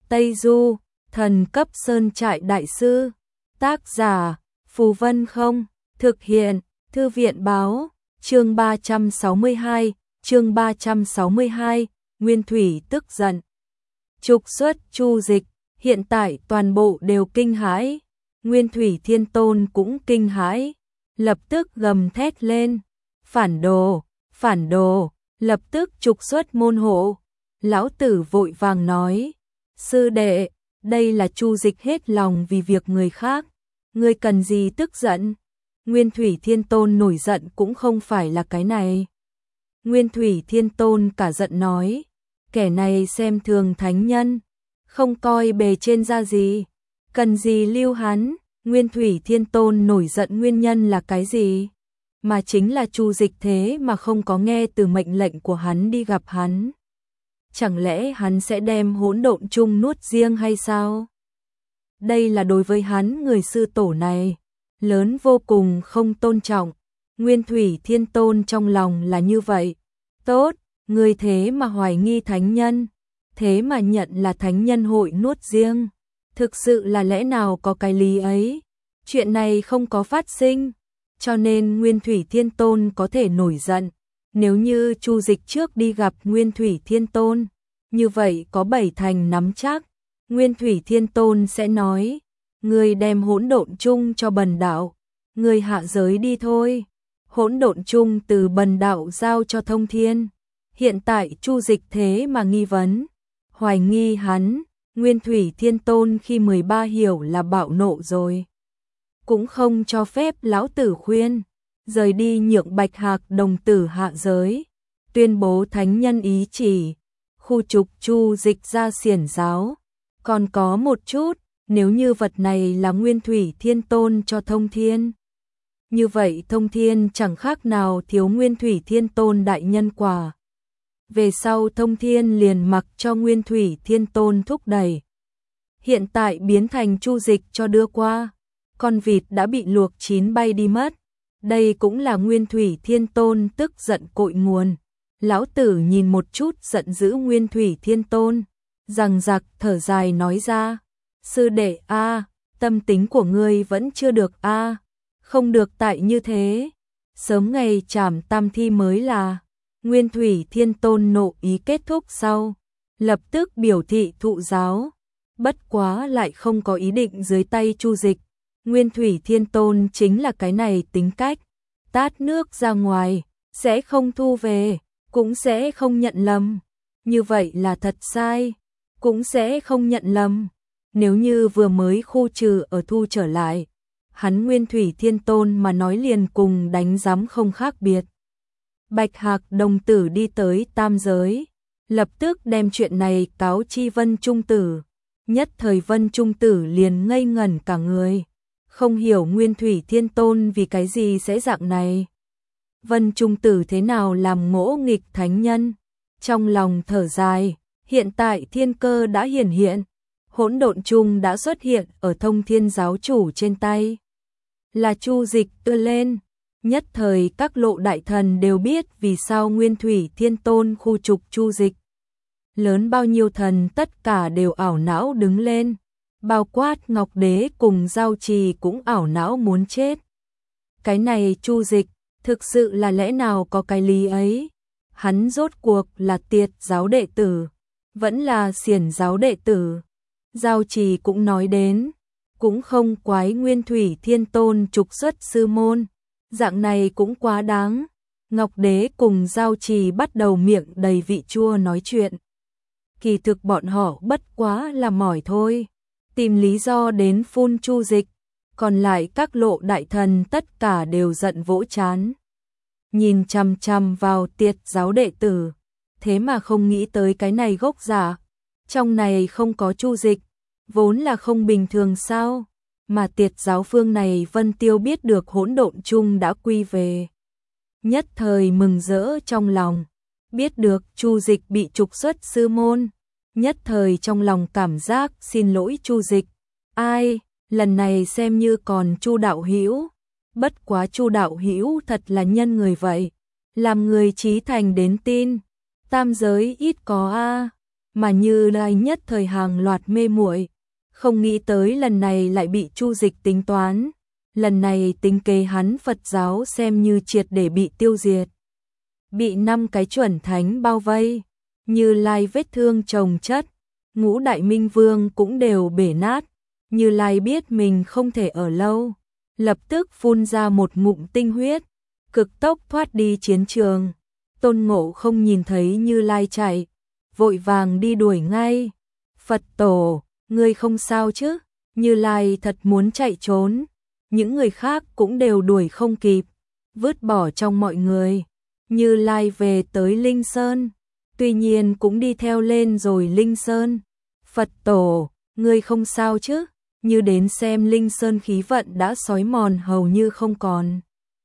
Tây Du, thần cấp sơn trại đại sư. Tác giả, Phù Vân Không. Thực hiện, Thư viện báo. Chương 362, Nguyên Thủy tức giận. Trục xuất Chu Dịch, hiện tại toàn bộ đều kinh hãi. Nguyên Thủy Thiên Tôn cũng kinh hãi, lập tức gầm thét lên. Phản đồ, lập tức trục xuất môn hộ. Lão tử vội vàng nói, sư đệ, đây là Chu Dịch hết lòng vì việc người khác, ngươi cần gì tức giận? Nguyên Thủy Thiên Tôn nổi giận cũng không phải là cái này. Nguyên Thủy Thiên Tôn cả giận nói, kẻ này xem thường thánh nhân, không coi bề trên ra gì, cần gì lưu hắn? Nguyên Thủy Thiên Tôn nổi giận nguyên nhân là cái gì? Mà chính là Chu Dịch thế mà không có nghe từ mệnh lệnh của hắn đi gặp hắn. Chẳng lẽ hắn sẽ đem hỗn độn chung nuốt riêng hay sao? Đây là đối với hắn người sư tổ này, lớn vô cùng không tôn trọng. Nguyên Thủy Thiên Tôn trong lòng là như vậy. Tốt, người thế mà hoài nghi thánh nhân, thế mà nhận là thánh nhân hội nuốt riêng. Thực sự là lẽ nào có cái lý ấy? Chuyện này không có phát sinh, cho nên Nguyên Thủy Thiên Tôn có thể nổi giận. Nếu như Chu Dịch trước đi gặp Nguyên Thủy Thiên Tôn, như vậy có 7 thành nắm chắc. Nguyên Thủy Thiên Tôn sẽ nói, ngươi đem hỗn độn chung cho Bần Đạo, ngươi hạ giới đi thôi. Hỗn độn chung từ Bần Đạo giao cho Thông Thiên. Hiện tại Chu Dịch thế mà nghi vấn, hoài nghi hắn. Nguyên Thủy Thiên Tôn khi 13 hiểu là bạo nộ rồi, cũng không cho phép lão tử khuyên, rời đi nhượng Bạch Hạc đồng tử hạ giới, tuyên bố thánh nhân ý chỉ, khu trục Chu Dịch ra xiển giáo. Còn có một chút, nếu như vật này là Nguyên Thủy Thiên Tôn cho Thông Thiên, như vậy Thông Thiên chẳng khác nào thiếu Nguyên Thủy Thiên Tôn đại nhân quả. Về sau Thông Thiên liền mặc cho Nguyên Thủy Thiên Tôn thúc đẩy. Hiện tại biến thành Chu Dịch cho đưa qua, con vịt đã bị luộc chín bay đi mất. Đây cũng là Nguyên Thủy Thiên Tôn tức giận cội nguồn. Lão tử nhìn một chút giận dữ Nguyên Thủy Thiên Tôn, rằng giặc thở dài nói ra, sư đệ a, tâm tính của ngươi vẫn chưa được a, không được tại như thế, sớm ngày trảm tam thi mới là. Nguyên Thủy Thiên Tôn nộ ý kết thúc sau, lập tức biểu thị thụ giáo, bất quá lại không có ý định dưới tay Chu Dịch. Nguyên Thủy Thiên Tôn chính là cái này tính cách, tát nước ra ngoài, sẽ không thu về, cũng sẽ không nhận lầm. Như vậy là thật sai, cũng sẽ không nhận lầm. Nếu như vừa mới khu trừ ở thu trở lại, hắn Nguyên Thủy Thiên Tôn mà nói liền cùng đánh giám không khác biệt. Bạch Hạc đồng tử đi tới tam giới, lập tức đem chuyện này cáo chi Vân Trung Tử. Nhất thời Vân Trung Tử liền ngây ngẩn cả người, không hiểu Nguyên Thủy Thiên Tôn vì cái gì sẽ dạng này. Vân Trung Tử thế nào làm ngỗ nghịch thánh nhân, trong lòng thở dài. Hiện tại thiên cơ đã hiển hiện, hỗn độn chung đã xuất hiện ở Thông Thiên giáo chủ trên tay, là Chu Dịch đưa lên. Nhất thời các lộ đại thần đều biết vì sao Nguyên Thủy Thiên Tôn khu trục Chu Dịch. Lớn bao nhiêu thần tất cả đều ảo não đứng lên, bao quát Ngọc Đế cùng Giao Trì cũng ảo não muốn chết. Cái này Chu Dịch, thực sự là lẽ nào có cái lý ấy? Hắn rốt cuộc là Tiệt giáo đệ tử, vẫn là Xiển giáo đệ tử? Giao Trì cũng nói đến, cũng không quái Nguyên Thủy Thiên Tôn trục xuất sư môn, dạng này cũng quá đáng. Ngọc Đế cùng Giao Trì bắt đầu miệng đầy vị chua nói chuyện. Kỳ thực bọn họ bất quá là mỏi thôi, tìm lý do đến phun Chu Dịch, còn lại các lộ đại thần tất cả đều giận vỗ chán. Nhìn chằm chằm vào Tiệt giáo đệ tử, thế mà không nghĩ tới cái này gốc giả. Trong này không có Chu Dịch, vốn là không bình thường sao? Mà Tiệt giáo phương này Vân Tiêu biết được hỗn độn chung đã quy về, nhất thời mừng rỡ trong lòng. Biết được Chu Dịch bị trục xuất sư môn, nhất thời trong lòng cảm giác xin lỗi Chu Dịch. Ai, lần này xem như còn Chu đạo hữu, bất quá Chu đạo hữu thật là nhân người vậy, làm người trí thành đến tin, tam giới ít có a. mà Như Lai nhất thời hàng loạt mê muội, không nghĩ tới lần này lại bị Chu Dịch tính toán, lần này tính kế hắn Phật giáo xem như triệt để bị tiêu diệt. Bị 5 cái chuẩn thánh bao vây, Như Lai vết thương chồng chất, ngũ đại minh vương cũng đều bể nát, Như Lai biết mình không thể ở lâu, lập tức phun ra một ngụm tinh huyết, cực tốc thoát đi chiến trường. Tôn Ngộ không nhìn thấy Như Lai chạy, vội vàng đi đuổi ngay. Phật tổ, ngươi không sao chứ? Như Lai thật muốn chạy trốn, những người khác cũng đều đuổi không kịp, vứt bỏ trong mọi người. Như Lai về tới Linh Sơn, tuy nhiên cũng đi theo lên rồi Linh Sơn. Phật tổ, ngươi không sao chứ? Như đến xem Linh Sơn khí vận đã xói mòn hầu như không còn.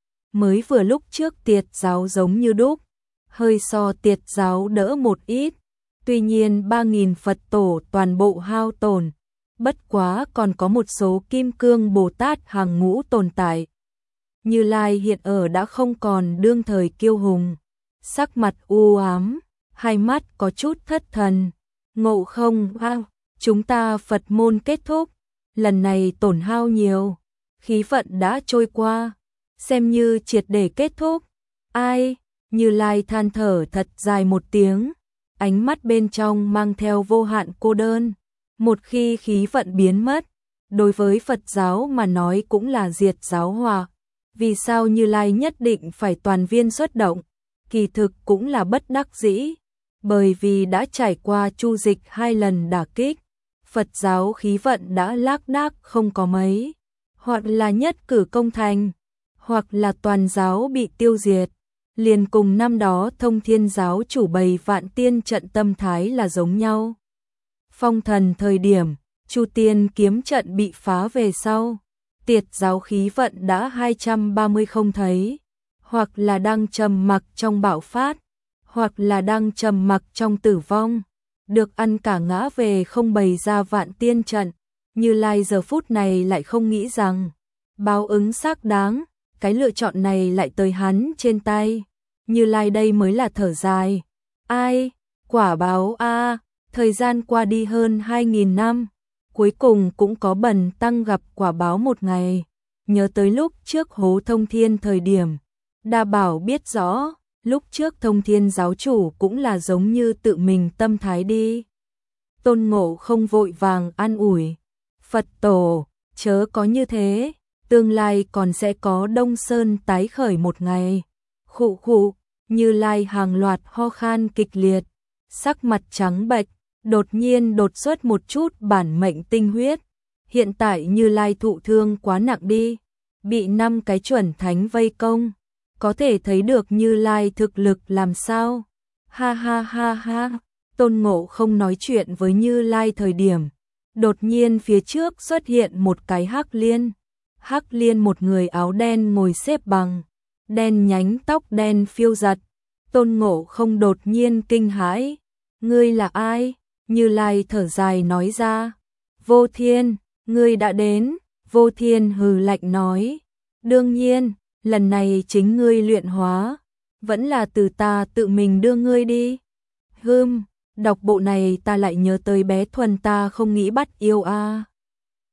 Mới vừa lúc trước Tiệt giáo giống như đúc, hơi so Tiệt giáo đỡ một ít, tuy nhiên 3.000 Phật tổ toàn bộ hao tổn, bất quá còn có một số Kim Cương Bồ Tát hàng ngũ tồn tại. Như Lai hiện ở đã không còn đương thời kiêu hùng, sắc mặt u ám, hai mắt có chút thất thần. Ngộ không, chúng ta Phật môn kết thúc, lần này tổn hao nhiều, khí vận đã trôi qua, xem như triệt để kết thúc. Ai? Như Lai than thở thật dài một tiếng, ánh mắt bên trong mang theo vô hạn cô đơn. Một khi khí vận biến mất, đối với Phật giáo mà nói cũng là diệt giáo hòa. Vì sao Như Lai nhất định phải toàn viên xuất động? Kỳ thực cũng là bất đắc dĩ, bởi vì đã trải qua Chu Dịch 2 lần đả kích, Phật giáo khí vận đã lác đác không có mấy, hoặc là nhất cử công thành, hoặc là toàn giáo bị tiêu diệt. Liền cùng năm đó Thông Thiên giáo chủ bày vạn tiên trận tâm thái là giống nhau. Phong thần thời điểm, Chu Tiên kiếm trận bị phá về sau, Tiệt giáo khí vận đã 230 không thấy, hoặc là đang trầm mặc trong bạo phát, hoặc là đang trầm mặc trong tử vong, được ăn cả ngã về không bày ra vạn tiên trận. Như Lai giờ phút này lại không nghĩ rằng báo ứng xác đáng, cái lựa chọn này lại tới hắn trên tay. Như Lai đây mới là thở dài. Ai? Quả báo a, thời gian qua đi hơn 2.000 năm, cuối cùng cũng có bần tăng gặp quả báo một ngày. Nhớ tới lúc trước hố Thông Thiên thời điểm, Đa Bảo biết rõ, lúc trước Thông Thiên giáo chủ cũng là giống như tự mình tâm thái đi. Tôn Ngộ không vội vàng an ủi. Phật tổ, chớ có như thế, tương lai còn sẽ có Đông Sơn tái khởi một ngày. Khụ khụ, Như Lai hàng loạt ho khan kịch liệt, sắc mặt trắng bệch, đột nhiên đột xuất một chút bản mệnh tinh huyết. Hiện tại Như Lai thụ thương quá nặng đi, bị 5 cái chuẩn thánh vây công, có thể thấy được Như Lai thực lực làm sao. Ha ha ha ha, Tôn Ngộ không nói chuyện với Như Lai thời điểm, đột nhiên phía trước xuất hiện một cái Hắc Liên. Hắc Liên một người áo đen ngồi xếp bằng, đen nhánh tóc đen phiêu giật. Tôn Ngộ không đột nhiên kinh hãi. Ngươi là ai? Như Lai thở dài nói ra. Vô Thiên, ngươi đã đến. Vô Thiên hừ lạnh nói. Đương nhiên, lần này chính ngươi luyện hóa, vẫn là từ ta tự mình đưa ngươi đi. Đọc bộ này ta lại nhớ tới bé Thuần ta không nghĩ bắt yêu a.